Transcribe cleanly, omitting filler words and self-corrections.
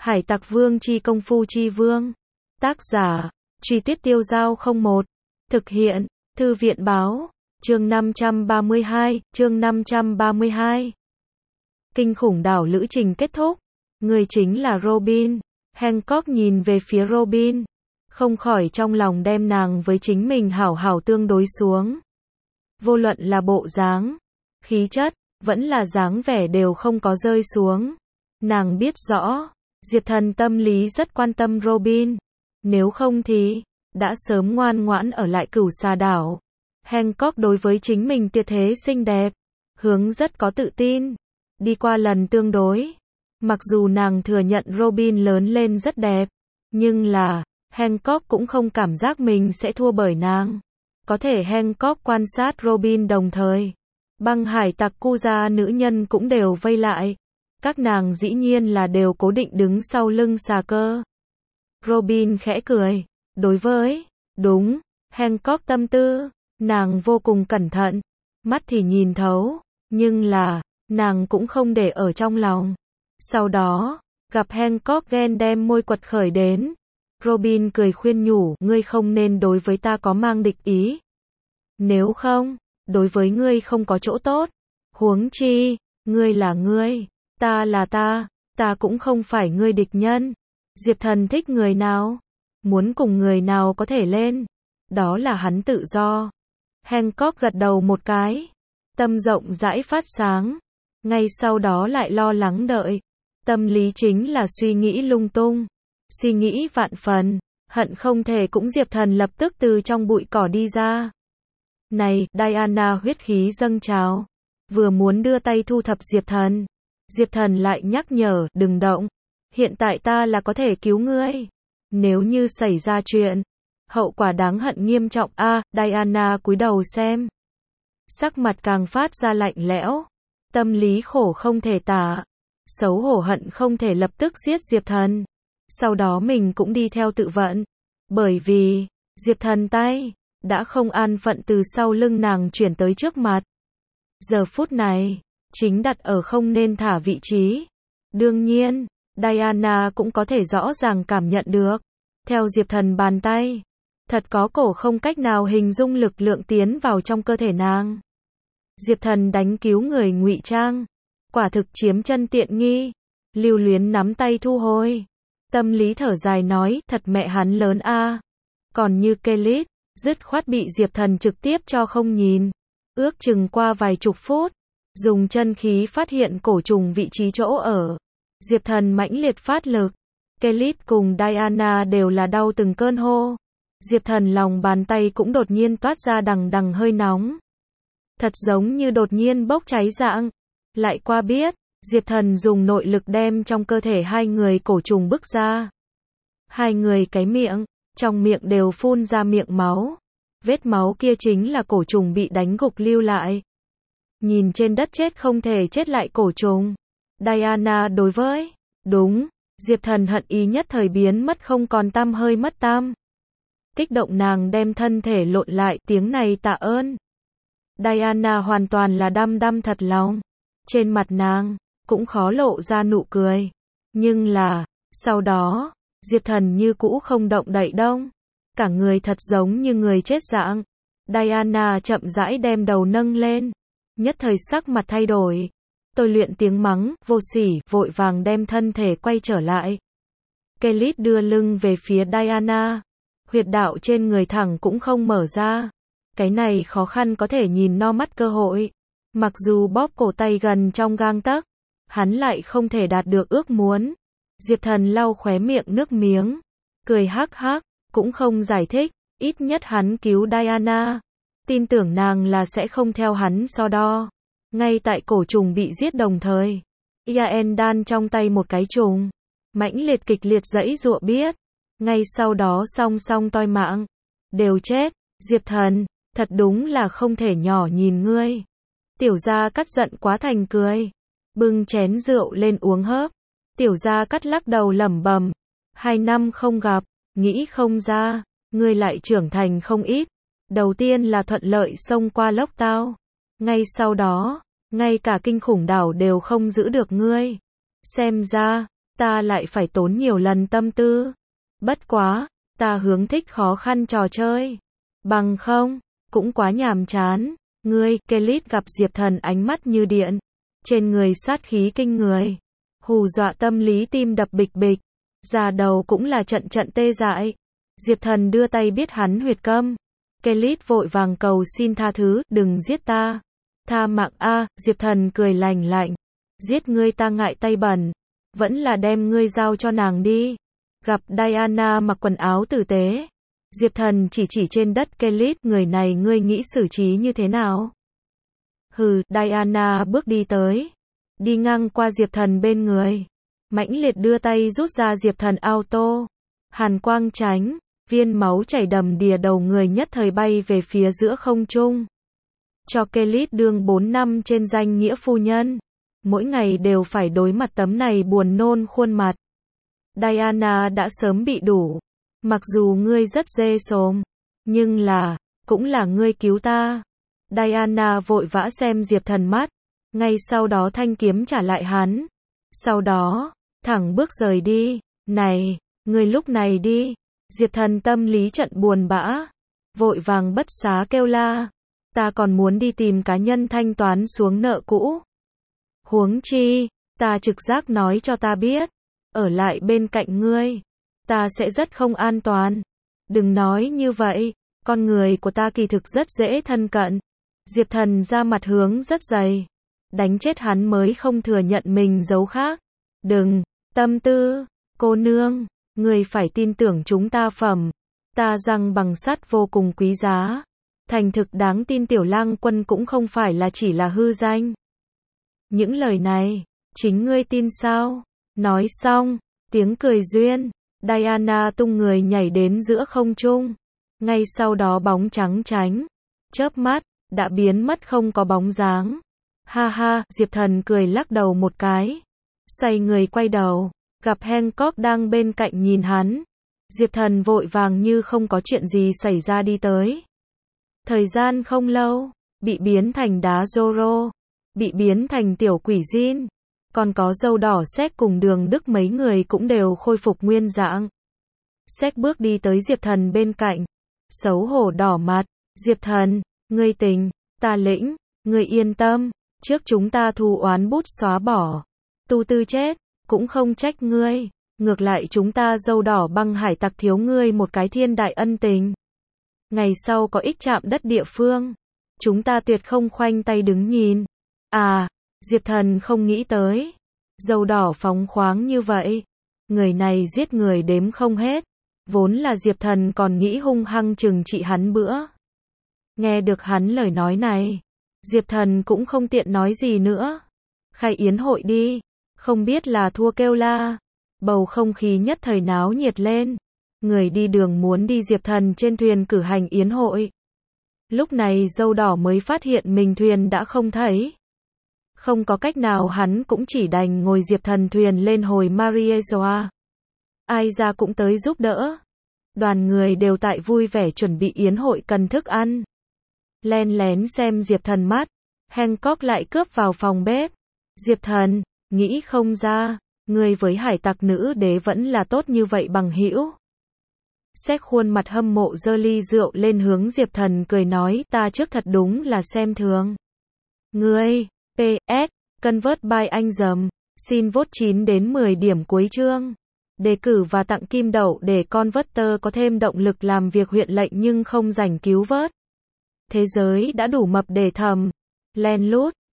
Hải Tặc Vương chi công phu chi vương. Tác giả, Truy Tuyết Tiêu Dao 01. Thực hiện, Thư viện báo, chương 532. Kinh khủng đảo lữ trình kết thúc. Người chính là Robin. Hancock nhìn về phía Robin, không khỏi trong lòng đem nàng với chính mình hảo hảo tương đối xuống. Vô luận là bộ dáng, khí chất, vẫn là dáng vẻ đều không có rơi xuống. Nàng biết rõ, Diệp Thần tâm lý rất quan tâm Robin. Nếu không thì, đã sớm ngoan ngoãn ở lại Cửu Xà đảo. Hancock đối với chính mình tuyệt thế xinh đẹp, hướng rất có tự tin. Đi qua lần tương đối, mặc dù nàng thừa nhận Robin lớn lên rất đẹp, nhưng là, Hancock cũng không cảm giác mình sẽ thua bởi nàng. Có thể Hancock quan sát Robin đồng thời, băng hải tặc cu gia nữ nhân cũng đều vây lại. Các nàng dĩ nhiên là đều cố định đứng sau lưng xà cơ. Robin khẽ cười, đối với, đúng, Hancock tâm tư, nàng vô cùng cẩn thận, mắt thì nhìn thấu, nhưng là, nàng cũng không để ở trong lòng. Sau đó, gặp Hancock ghen đem môi quật khởi đến. Robin cười khuyên nhủ, ngươi không nên đối với ta có mang địch ý. Nếu không, đối với ngươi không có chỗ tốt. Huống chi, ngươi là ngươi, ta là ta cũng không phải ngươi địch nhân. Diệp Thần thích người nào, muốn cùng người nào có thể lên, đó là hắn tự do. Hancock gật đầu một cái, tâm rộng rãi phát sáng, ngay sau đó lại lo lắng đợi. Tâm lý chính là suy nghĩ lung tung, suy nghĩ vạn phần, hận không thể cũng Diệp Thần lập tức từ trong bụi cỏ đi ra. Này, Diana huyết khí dâng trào, vừa muốn đưa tay thu thập Diệp Thần. Diệp Thần lại nhắc nhở, đừng động, hiện tại ta là có thể cứu ngươi. Nếu như xảy ra chuyện, hậu quả đáng hận nghiêm trọng. Diana cúi đầu xem. Sắc mặt càng phát ra lạnh lẽo, tâm lý khổ không thể tả, xấu hổ hận không thể lập tức giết Diệp Thần. Sau đó mình cũng đi theo tự vận, bởi vì, Diệp Thần tay, đã không an phận từ sau lưng nàng chuyển tới trước mặt. Giờ phút này, chính đặt ở không nên thả vị trí. Đương nhiên, Diana cũng có thể rõ ràng cảm nhận được. Theo Diệp Thần bàn tay, thật có cổ không cách nào hình dung lực lượng tiến vào trong cơ thể nàng. Diệp Thần đánh cứu người ngụy trang, quả thực chiếm chân tiện nghi. Lưu Luyến nắm tay thu hồi, tâm lý thở dài nói, thật mẹ hắn lớn a. Còn như Kelly, dứt khoát bị Diệp Thần trực tiếp cho không nhìn. Ước chừng qua vài chục phút, dùng chân khí phát hiện cổ trùng vị trí chỗ ở. Diệp Thần mãnh liệt phát lực. Kelly cùng Diana đều là đau từng cơn hô. Diệp Thần lòng bàn tay cũng đột nhiên toát ra đằng đằng hơi nóng. Thật giống như đột nhiên bốc cháy dạng. Lại qua biết, Diệp Thần dùng nội lực đem trong cơ thể hai người cổ trùng bức ra. Hai người cái miệng, trong miệng đều phun ra miệng máu. Vết máu kia chính là cổ trùng bị đánh gục lưu lại. Nhìn trên đất chết không thể chết lại cổ trùng. Diana đối với, đúng, Diệp Thần hận ý nhất thời biến mất không còn tăm hơi mất tăm. Kích động nàng đem thân thể lộn lại, tiếng này tạ ơn. Diana hoàn toàn là đăm đăm thật lòng. Trên mặt nàng, cũng khó lộ ra nụ cười. Nhưng là, sau đó, Diệp Thần như cũ không động đậy đông. Cả người thật giống như người chết dạng. Diana chậm rãi đem đầu nâng lên. Nhất thời sắc mặt thay đổi. Tôi luyện tiếng mắng, vô sỉ, vội vàng đem thân thể quay trở lại. Kelly đưa lưng về phía Diana. Huyệt đạo trên người thẳng cũng không mở ra. Cái này khó khăn có thể nhìn no mắt cơ hội. Mặc dù bóp cổ tay gần trong gang tấc, hắn lại không thể đạt được ước muốn. Diệp Thần lau khóe miệng nước miếng, cười hắc hắc, cũng không giải thích, ít nhất hắn cứu Diana. Tin tưởng nàng là sẽ không theo hắn so đo. Ngay tại cổ trùng bị giết đồng thời, Iain đan trong tay một cái trùng, mãnh liệt kịch liệt giãy giụa biết. Ngay sau đó song song toi mạng, đều chết. Diệp Thần, thật đúng là không thể nhỏ nhìn ngươi. Tiểu Gia Cát giận quá thành cười, bưng chén rượu lên uống hớp. Tiểu Gia Cát lắc đầu lẩm bẩm, 2 năm không gặp, nghĩ không ra, ngươi lại trưởng thành không ít. Đầu tiên là thuận lợi xông qua lốc tao, ngay sau đó, ngay cả kinh khủng đảo đều không giữ được ngươi. Xem ra, ta lại phải tốn nhiều lần tâm tư. Bất quá, ta hướng thích khó khăn trò chơi. Bằng không, cũng quá nhàm chán. Ngươi, Kelly gặp Diệp Thần ánh mắt như điện. Trên người sát khí kinh người. Hù dọa tâm lý tim đập bịch bịch. Da đầu cũng là trận trận tê dại. Diệp Thần đưa tay biết hắn huyệt câm. Kelly vội vàng cầu xin tha thứ, đừng giết ta. Tha mạng a, Diệp Thần cười lành lạnh. Giết ngươi ta ngại tay bẩn. Vẫn là đem ngươi giao cho nàng đi. Gặp Diana mặc quần áo tử tế. Diệp Thần chỉ trên đất Kelly, người này ngươi nghĩ xử trí như thế nào? Hừ, Diana bước đi tới. Đi ngang qua Diệp Thần bên người. Mãnh liệt đưa tay rút ra Diệp Thần auto. Hàn quang tránh, viên máu chảy đầm đìa đầu người nhất thời bay về phía giữa không trung. Cho Kelly đương 4 năm trên danh nghĩa phu nhân. Mỗi ngày đều phải đối mặt tấm này buồn nôn khuôn mặt. Diana đã sớm bị đủ. Mặc dù ngươi rất dê xồm, nhưng cũng là ngươi cứu ta. Diana vội vã xem Diệp Thần mắt. Ngay sau đó thanh kiếm trả lại hắn. Sau đó, thẳng bước rời đi. Này, ngươi lúc này đi. Diệp Thần tâm lý trận buồn bã. Vội vàng bất xá kêu la. Ta còn muốn đi tìm cá nhân thanh toán xuống nợ cũ. Huống chi, ta trực giác nói cho ta biết. Ở lại bên cạnh ngươi. Ta sẽ rất không an toàn. Đừng nói như vậy. Con người của ta kỳ thực rất dễ thân cận. Diệp Thần ra mặt hướng rất dày. Đánh chết hắn mới không thừa nhận mình giấu khác. Đừng, tâm tư, cô nương. Người phải tin tưởng chúng ta phẩm. Ta răng bằng sắt vô cùng quý giá. Thành thực đáng tin Tiểu Lang Quân cũng không phải là chỉ là hư danh. Những lời này, chính ngươi tin sao? Nói xong, tiếng cười duyên. Diana tung người nhảy đến giữa không trung. Ngay sau đó bóng trắng tránh. Chớp mắt, đã biến mất không có bóng dáng. Ha ha, Diệp Thần cười lắc đầu một cái. Xoay người quay đầu. Gặp Hancock đang bên cạnh nhìn hắn. Diệp Thần vội vàng như không có chuyện gì xảy ra đi tới. Thời gian không lâu, bị biến thành đá Zoro. Bị biến thành tiểu quỷ Jin. Còn có dâu đỏ Séc cùng Đường Đức mấy người cũng đều khôi phục nguyên dạng. Séc bước đi tới Diệp Thần bên cạnh. Xấu hổ đỏ mặt. Diệp Thần, ngươi tình, ta lĩnh, ngươi yên tâm. Trước chúng ta thù oán bút xóa bỏ. Tu tư chết, cũng không trách ngươi. Ngược lại chúng ta dâu đỏ băng hải tặc thiếu ngươi một cái thiên đại ân tình. Ngày sau có ích chạm đất địa phương. Chúng ta tuyệt không khoanh tay đứng nhìn. À, Diệp Thần không nghĩ tới. Dâu đỏ phóng khoáng như vậy. Người này giết người đếm không hết. Vốn là Diệp Thần còn nghĩ hung hăng trừng trị hắn bữa. Nghe được hắn lời nói này. Diệp Thần cũng không tiện nói gì nữa. Khai yến hội đi. Không biết là thua kêu la. Bầu không khí nhất thời náo nhiệt lên. Người đi đường muốn đi Diệp Thần trên thuyền cử hành yến hội. Lúc này dâu đỏ mới phát hiện mình thuyền đã không thấy. Không có cách nào hắn cũng chỉ đành ngồi Diệp Thần thuyền lên hồi Mariejoa. Ai ra cũng tới giúp đỡ. Đoàn người đều tại vui vẻ chuẩn bị yến hội cần thức ăn. Len lén xem Diệp Thần mắt. Hancock lại cướp vào phòng bếp. Diệp Thần, nghĩ không ra, ngươi với hải tặc nữ đế vẫn là tốt như vậy bằng hữu. Séc khuôn mặt hâm mộ giơ ly rượu lên hướng Diệp Thần cười nói, ta trước thật đúng là xem thường. Ngươi, PS, convert by anh dầm, xin vote 9 đến 10 điểm cuối chương. Đề cử và tặng kim đậu để Converter có thêm động lực làm việc huyện lệnh nhưng không rảnh cứu vớt. Thế giới đã đủ mập để thầm. Len lút.